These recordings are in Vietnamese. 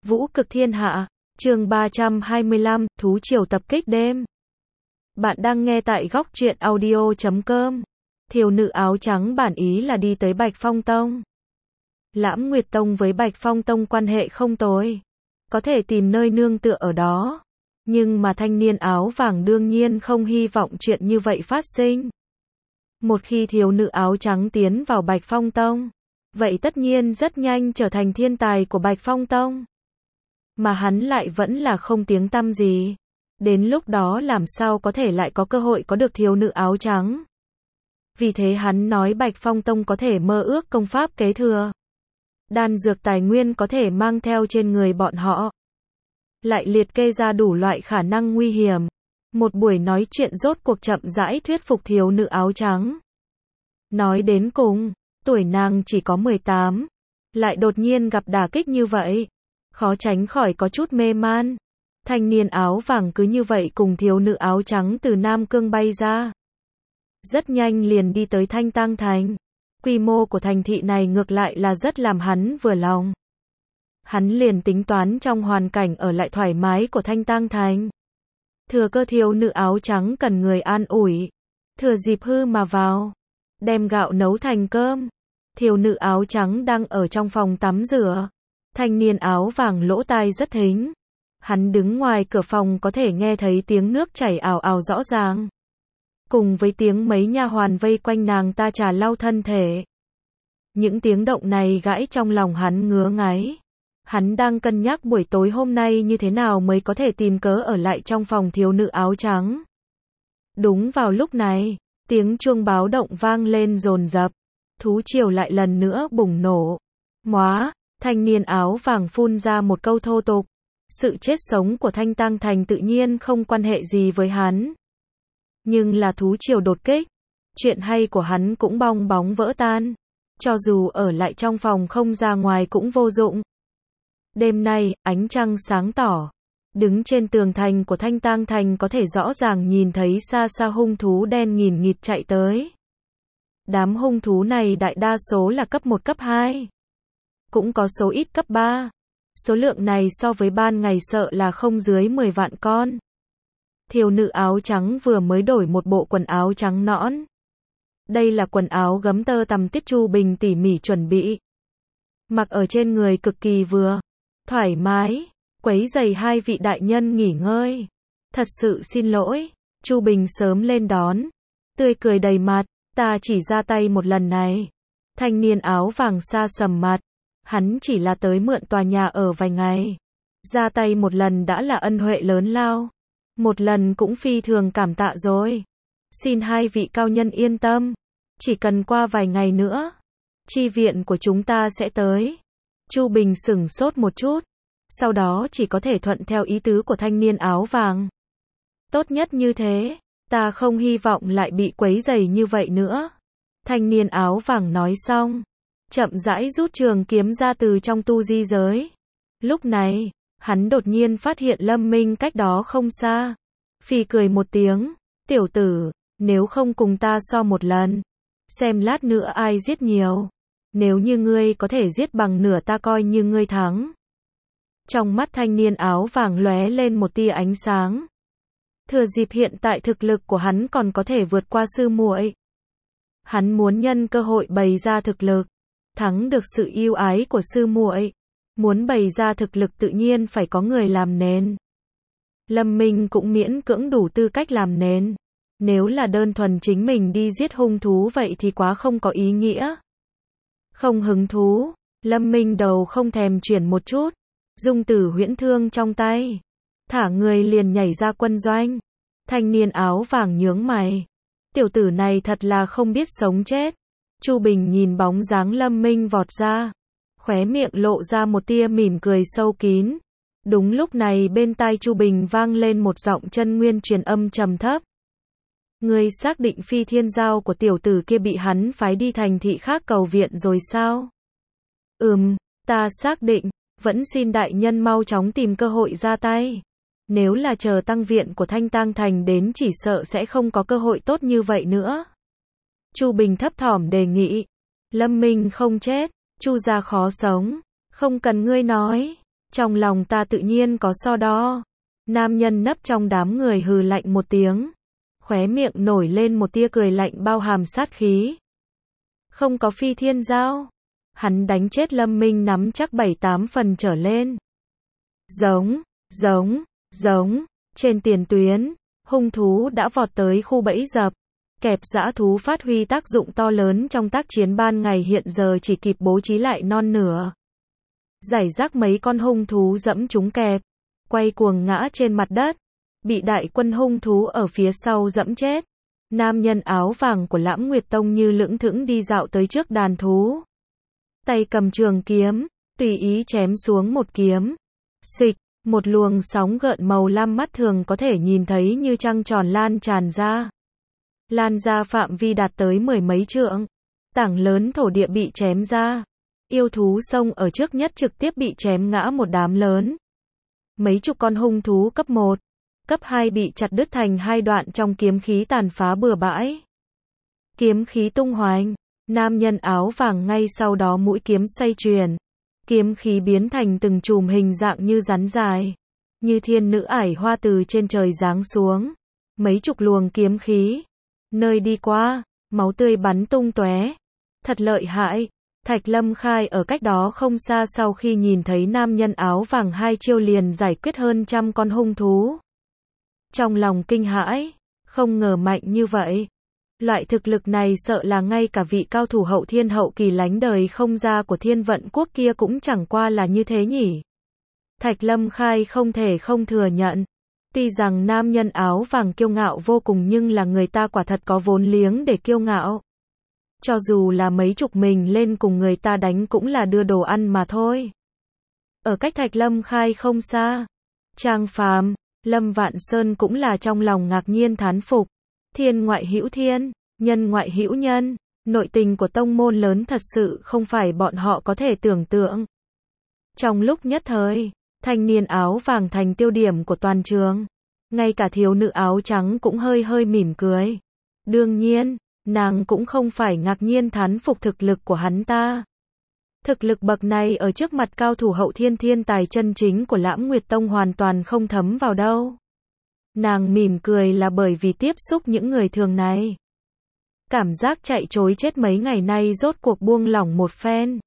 Vũ cực thiên hạ, chương 325, thú triều tập kích đêm. Bạn đang nghe tại góc truyện audio.com. Thiếu nữ áo trắng bản ý là đi tới Bạch Phong Tông. Lãm Nguyệt Tông với Bạch Phong Tông quan hệ không tồi, có thể tìm nơi nương tựa ở đó. Nhưng mà thanh niên áo vàng đương nhiên không hy vọng chuyện như vậy phát sinh. Một khi thiếu nữ áo trắng tiến vào Bạch Phong Tông, vậy tất nhiên rất nhanh trở thành thiên tài của Bạch Phong Tông. Mà hắn lại vẫn là không tiếng tăm gì. Đến lúc đó làm sao có thể lại có cơ hội có được thiếu nữ áo trắng. Vì thế hắn nói Bạch Phong Tông có thể mơ ước công pháp kế thừa. Đan dược tài nguyên có thể mang theo trên người bọn họ. Lại liệt kê ra đủ loại khả năng nguy hiểm. Một buổi nói chuyện rốt cuộc chậm rãi thuyết phục thiếu nữ áo trắng. Nói đến cùng, tuổi nàng chỉ có 18. Lại đột nhiên gặp đả kích như vậy. Khó tránh khỏi có chút mê man. Thanh niên áo vàng cứ như vậy cùng thiếu nữ áo trắng từ Nam Cương bay ra. Rất nhanh liền đi tới Thanh Tang Thành. Quy mô của thành thị này ngược lại là rất làm hắn vừa lòng. Hắn liền tính toán trong hoàn cảnh ở lại thoải mái của Thanh Tang Thành. Thừa cơ thiếu nữ áo trắng cần người an ủi. Thừa dịp hư mà vào. Đem gạo nấu thành cơm. Thiếu nữ áo trắng đang ở trong phòng tắm rửa. Thanh niên áo vàng lỗ tai rất thính. Hắn đứng ngoài cửa phòng có thể nghe thấy tiếng nước chảy ào ào rõ ràng. Cùng với tiếng mấy nha hoàn vây quanh nàng ta trà lau thân thể. Những tiếng động này gãi trong lòng hắn ngứa ngáy. Hắn đang cân nhắc buổi tối hôm nay như thế nào mới có thể tìm cớ ở lại trong phòng thiếu nữ áo trắng. Đúng vào lúc này, tiếng chuông báo động vang lên dồn dập. Thú triều lại lần nữa bùng nổ. Móa, thanh niên áo vàng phun ra một câu thô tục. Sự chết sống của Thanh Tang Thành tự nhiên không quan hệ gì với hắn. Nhưng là thú triều đột kích. Chuyện hay của hắn cũng bong bóng vỡ tan. Cho dù ở lại trong phòng không ra ngoài cũng vô dụng. Đêm nay, ánh trăng sáng tỏ. Đứng trên tường thành của Thanh Tang Thành có thể rõ ràng nhìn thấy xa xa hung thú đen nghìn nghịt chạy tới. Đám hung thú này đại đa số là cấp 1 cấp 2. Cũng có số ít cấp 3. Số lượng này so với ban ngày sợ là không dưới 10 vạn con. Thiếu nữ áo trắng vừa mới đổi một bộ quần áo trắng nõn. Đây là quần áo gấm tơ tằm Tiết Chu Bình tỉ mỉ chuẩn bị. Mặc ở trên người cực kỳ vừa. Thoải mái. Quấy rầy hai vị đại nhân nghỉ ngơi. Thật sự xin lỗi. Chu Bình sớm lên đón. Tươi cười đầy mặt. Ta chỉ ra tay một lần này. Thanh niên áo vàng xa sầm mặt. Hắn chỉ là tới mượn tòa nhà ở vài ngày. Ra tay một lần đã là ân huệ lớn lao. Một lần cũng phi thường cảm tạ rồi. Xin hai vị cao nhân yên tâm. Chỉ cần qua vài ngày nữa. Chi viện của chúng ta sẽ tới. Chu Bình sửng sốt một chút. Sau đó chỉ có thể thuận theo ý tứ của thanh niên áo vàng. Tốt nhất như thế. Ta không hy vọng lại bị quấy rầy như vậy nữa. Thanh niên áo vàng nói xong. Chậm rãi rút trường kiếm ra từ trong tu di giới. Lúc này, hắn đột nhiên phát hiện Lâm Minh cách đó không xa. Phì cười một tiếng. Tiểu tử, nếu không cùng ta so một lần. Xem lát nữa ai giết nhiều. Nếu như ngươi có thể giết bằng nửa ta coi như ngươi thắng. Trong mắt thanh niên áo vàng lóe lên một tia ánh sáng. Thừa dịp hiện tại thực lực của hắn còn có thể vượt qua sư muội. Hắn muốn nhân cơ hội bày ra thực lực. Thắng được sự yêu ái của sư muội. Muốn bày ra thực lực tự nhiên phải có người làm nền. Lâm Minh cũng miễn cưỡng đủ tư cách làm nền. Nếu là đơn thuần chính mình đi giết hung thú vậy thì quá không có ý nghĩa. Không hứng thú. Lâm Minh đầu không thèm chuyển một chút. Dung tử huyễn thương trong tay. Thả người liền nhảy ra quân doanh. Thanh niên áo vàng nhướng mày. Tiểu tử này thật là không biết sống chết. Chu Bình nhìn bóng dáng Lâm Minh vọt ra. Khóe miệng lộ ra một tia mỉm cười sâu kín. Đúng lúc này bên tai Chu Bình vang lên một giọng chân nguyên truyền âm trầm thấp. Ngươi xác định Phi Thiên Giao của tiểu tử kia bị hắn phái đi thành thị khác cầu viện rồi sao? Ta xác định. Vẫn xin đại nhân mau chóng tìm cơ hội ra tay. Nếu là chờ tăng viện của Thanh Tang Thành đến chỉ sợ sẽ không có cơ hội tốt như vậy nữa. Chu Bình thấp thỏm đề nghị. Lâm Minh không chết. Chu gia khó sống. Không cần ngươi nói. Trong lòng ta tự nhiên có so đo. Nam nhân nấp trong đám người hừ lạnh một tiếng. Khóe miệng nổi lên một tia cười lạnh bao hàm sát khí. Không có phi thiên giao. Hắn đánh chết Lâm Minh nắm chắc 7-8 phần trở lên. Giống. Trên tiền tuyến, hung thú đã vọt tới khu bẫy dập. Kẹp dã thú phát huy tác dụng to lớn trong tác chiến ban ngày hiện giờ chỉ kịp bố trí lại non nửa. Giải rác mấy con hung thú dẫm trúng kẹp, quay cuồng ngã trên mặt đất, bị đại quân hung thú ở phía sau dẫm chết. Nam nhân áo vàng của Lãm Nguyệt Tông như lững thững đi dạo tới trước đàn thú. Tay cầm trường kiếm, tùy ý chém xuống một kiếm. Xịch, một luồng sóng gợn màu lam mắt thường có thể nhìn thấy như trăng tròn lan tràn ra. Lan ra phạm vi đạt tới 10 mấy trượng. Tảng lớn thổ địa bị chém ra. Yêu thú sông ở trước nhất trực tiếp bị chém ngã một đám lớn. Mấy chục con hung thú cấp 1, cấp 2 bị chặt đứt thành hai đoạn trong kiếm khí tàn phá bừa bãi. Kiếm khí tung hoành, nam nhân áo vàng ngay sau đó mũi kiếm xoay chuyển. Kiếm khí biến thành từng chùm hình dạng như rắn dài. Như thiên nữ ải hoa từ trên trời giáng xuống. Mấy chục luồng kiếm khí. Nơi đi qua, máu tươi bắn tung tóe. Thật lợi hại. Thạch Lâm Khai ở cách đó không xa sau khi nhìn thấy nam nhân áo vàng 2 chiêu liền giải quyết hơn 100 con hung thú. Trong lòng kinh hãi, không ngờ mạnh như vậy. Loại thực lực này sợ là ngay cả vị cao thủ hậu thiên hậu kỳ lánh đời không ra của Thiên Vận Quốc kia cũng chẳng qua là như thế nhỉ. Thạch Lâm Khai không thể không thừa nhận. Tuy rằng nam nhân áo vàng kiêu ngạo vô cùng nhưng là người ta quả thật có vốn liếng để kiêu ngạo. Cho dù là mấy chục mình lên cùng người ta đánh cũng là đưa đồ ăn mà thôi. Ở cách Thạch Lâm Khai không xa, Trang Phàm, Lâm Vạn Sơn cũng là trong lòng ngạc nhiên thán phục. Thiên ngoại hữu thiên, nhân ngoại hữu nhân, nội tình của tông môn lớn thật sự không phải bọn họ có thể tưởng tượng. Trong lúc nhất thời, thanh niên áo vàng thành tiêu điểm của toàn trường. Ngay cả thiếu nữ áo trắng cũng hơi hơi mỉm cười. Đương nhiên, nàng cũng không phải ngạc nhiên thán phục thực lực của hắn ta. Thực lực bậc này ở trước mặt cao thủ hậu thiên thiên tài chân chính của Lãm Nguyệt Tông hoàn toàn không thấm vào đâu. Nàng mỉm cười là bởi vì tiếp xúc những người thường này. Cảm giác chạy trối chết mấy ngày nay rốt cuộc buông lỏng một phen.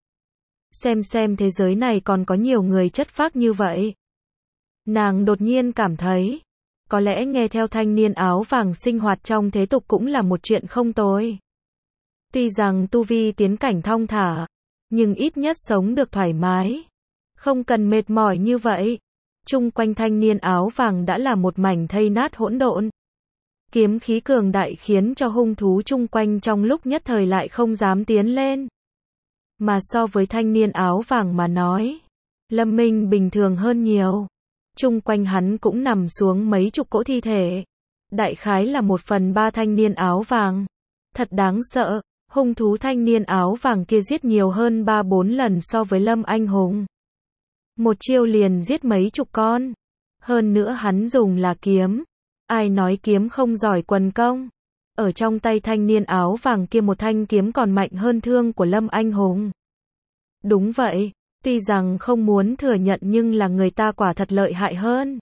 Xem thế giới này còn có nhiều người chất phác như vậy. Nàng đột nhiên cảm thấy, có lẽ nghe theo thanh niên áo vàng sinh hoạt trong thế tục cũng là một chuyện không tồi. Tuy rằng tu vi tiến cảnh thong thả, nhưng ít nhất sống được thoải mái. Không cần mệt mỏi như vậy. Chung quanh thanh niên áo vàng đã là một mảnh thây nát hỗn độn. Kiếm khí cường đại khiến cho hung thú chung quanh trong lúc nhất thời lại không dám tiến lên. Mà so với thanh niên áo vàng mà nói, Lâm Minh bình thường hơn nhiều. Chung quanh hắn cũng nằm xuống mấy chục cỗ thi thể. Đại khái là 1/3 thanh niên áo vàng. Thật đáng sợ, hung thú thanh niên áo vàng kia giết nhiều hơn 3-4 lần so với Lâm Anh Hùng. Một chiêu liền giết mấy chục con. Hơn nữa hắn dùng là kiếm. Ai nói kiếm không giỏi quần công. Ở trong tay thanh niên áo vàng kia một thanh kiếm còn mạnh hơn thương của Lâm Anh Hùng. Đúng vậy, tuy rằng không muốn thừa nhận nhưng là người ta quả thật lợi hại hơn.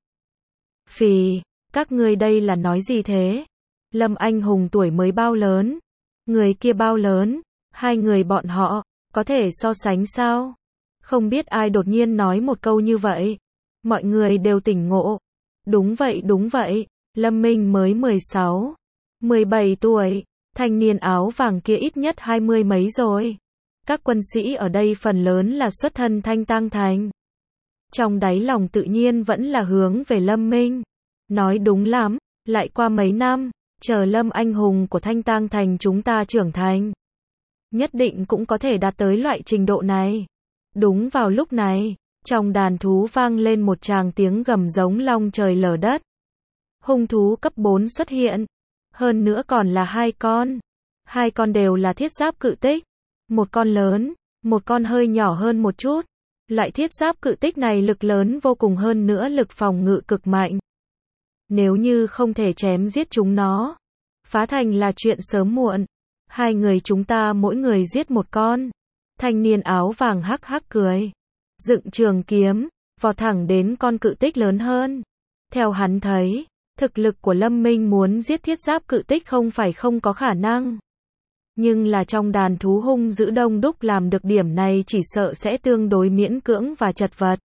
Phì, các ngươi đây là nói gì thế? Lâm Anh Hùng tuổi mới bao lớn? Người kia bao lớn? Hai người bọn họ, có thể so sánh sao? Không biết ai đột nhiên nói một câu như vậy. Mọi người đều tỉnh ngộ. Đúng vậy, Lâm Minh mới 16, 17 tuổi, thanh niên áo vàng kia ít nhất 20 mấy rồi. Các quân sĩ ở đây phần lớn là xuất thân Thanh Tang Thành. Trong đáy lòng tự nhiên vẫn là hướng về Lâm Minh. Nói đúng lắm, lại qua mấy năm, chờ Lâm Anh Hùng của Thanh Tang Thành chúng ta trưởng thành. Nhất định cũng có thể đạt tới loại trình độ này. Đúng vào lúc này, trong đàn thú vang lên một tràng tiếng gầm giống long trời lở đất. Hung thú cấp 4 xuất hiện. Hơn nữa còn là 2 con. 2 con đều là thiết giáp cự tích. Một con lớn, một con hơi nhỏ hơn một chút. Loại thiết giáp cự tích này lực lớn vô cùng hơn nữa lực phòng ngự cực mạnh. Nếu như không thể chém giết chúng nó, phá thành là chuyện sớm muộn. Hai người chúng ta mỗi người giết một con. Thanh niên áo vàng hắc hắc cười. Dựng trường kiếm, vọt thẳng đến con cự tích lớn hơn. Theo hắn thấy, thực lực của Lâm Minh muốn giết thiết giáp cự tích không phải không có khả năng. Nhưng là trong đàn thú hung dữ đông đúc làm được điểm này chỉ sợ sẽ tương đối miễn cưỡng và chật vật.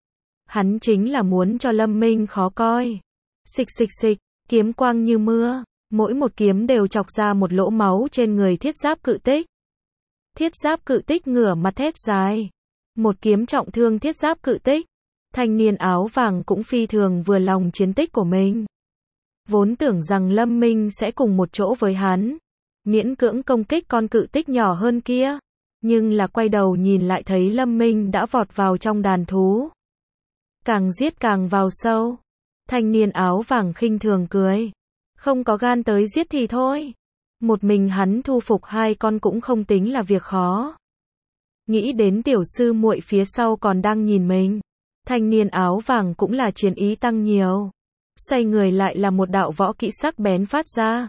Hắn chính là muốn cho Lâm Minh khó coi. Xịch xịch xịch, kiếm quang như mưa, mỗi một kiếm đều chọc ra một lỗ máu trên người thiết giáp cự tích. Thiết giáp cự tích ngửa mặt thét dài. Một kiếm trọng thương thiết giáp cự tích. Thanh niên áo vàng cũng phi thường vừa lòng chiến tích của mình. Vốn tưởng rằng Lâm Minh sẽ cùng một chỗ với hắn, miễn cưỡng công kích con cự tích nhỏ hơn kia. Nhưng là quay đầu nhìn lại thấy Lâm Minh đã vọt vào trong đàn thú. Càng giết càng vào sâu. Thanh niên áo vàng khinh thường cười. Không có gan tới giết thì thôi. Một mình hắn thu phục 2 con cũng không tính là việc khó. Nghĩ đến tiểu sư muội phía sau còn đang nhìn mình. Thanh niên áo vàng cũng là chiến ý tăng nhiều. Xoay người lại là một đạo võ kỹ sắc bén phát ra.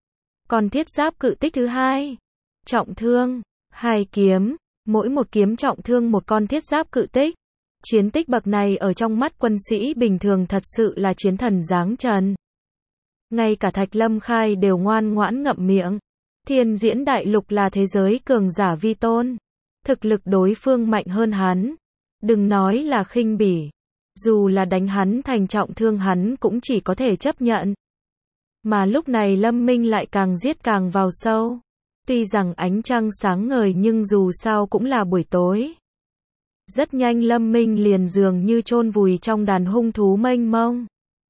Còn thiết giáp cự tích thứ 2. Trọng thương. 2 kiếm. Mỗi một kiếm trọng thương một con thiết giáp cự tích. Chiến tích bậc này ở trong mắt quân sĩ bình thường thật sự là chiến thần giáng trần. Ngay cả Thạch Lâm Khai đều ngoan ngoãn ngậm miệng. Thiên Diễn Đại Lục là thế giới cường giả vi tôn. Thực lực đối phương mạnh hơn hắn. Đừng nói là khinh bỉ. Dù là đánh hắn thành trọng thương hắn cũng chỉ có thể chấp nhận. Mà lúc này Lâm Minh lại càng giết càng vào sâu. Tuy rằng ánh trăng sáng ngời nhưng dù sao cũng là buổi tối. Rất nhanh Lâm Minh liền dường như chôn vùi trong đàn hung thú mênh mông.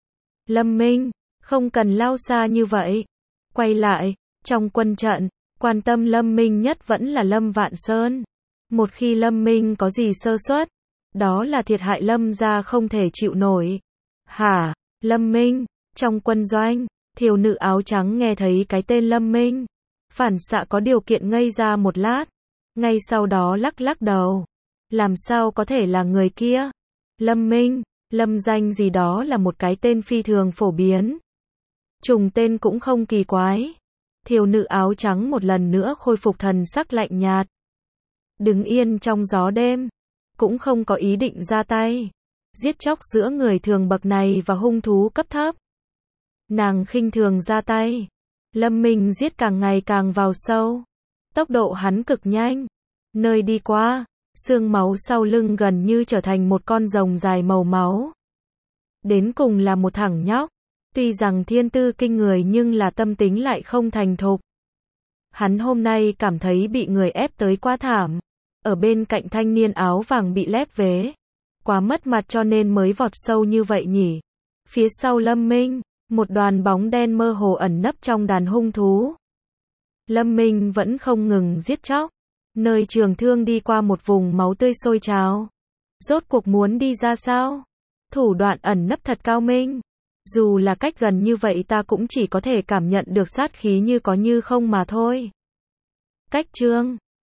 Lâm Minh, không cần lao xa như vậy. Quay lại, trong quân trận, quan tâm Lâm Minh nhất vẫn là Lâm Vạn Sơn. Một khi Lâm Minh có gì sơ suất, đó là thiệt hại Lâm gia không thể chịu nổi. Hả, Lâm Minh, trong quân doanh, thiếu nữ áo trắng nghe thấy cái tên Lâm Minh. Phản xạ có điều kiện ngây ra một lát. Ngay sau đó lắc lắc đầu. Làm sao có thể là người kia? Lâm Minh, Lâm danh gì đó là một cái tên phi thường phổ biến. Trùng tên cũng không kỳ quái. Thiếu nữ áo trắng một lần nữa khôi phục thần sắc lạnh nhạt. Đứng yên trong gió đêm. Cũng không có ý định ra tay. Giết chóc giữa người thường bậc này và hung thú cấp thấp. Nàng khinh thường ra tay. Lâm Minh giết càng ngày càng vào sâu. Tốc độ hắn cực nhanh. Nơi đi qua, xương máu sau lưng gần như trở thành một con rồng dài màu máu. Đến cùng là một thằng nhóc. Tuy rằng thiên tư kinh người nhưng là tâm tính lại không thành thục. Hắn hôm nay cảm thấy bị người ép tới quá thảm. Ở bên cạnh thanh niên áo vàng bị lép vế. Quá mất mặt cho nên mới vọt sâu như vậy nhỉ. Phía sau Lâm Minh, một đoàn bóng đen mơ hồ ẩn nấp trong đàn hung thú. Lâm Minh vẫn không ngừng giết chóc. Nơi trường thương đi qua một vùng máu tươi sôi trào. Rốt cuộc muốn đi ra sao? Thủ đoạn ẩn nấp thật cao minh. Dù là cách gần như vậy ta cũng chỉ có thể cảm nhận được sát khí như có như không mà thôi. Cách chương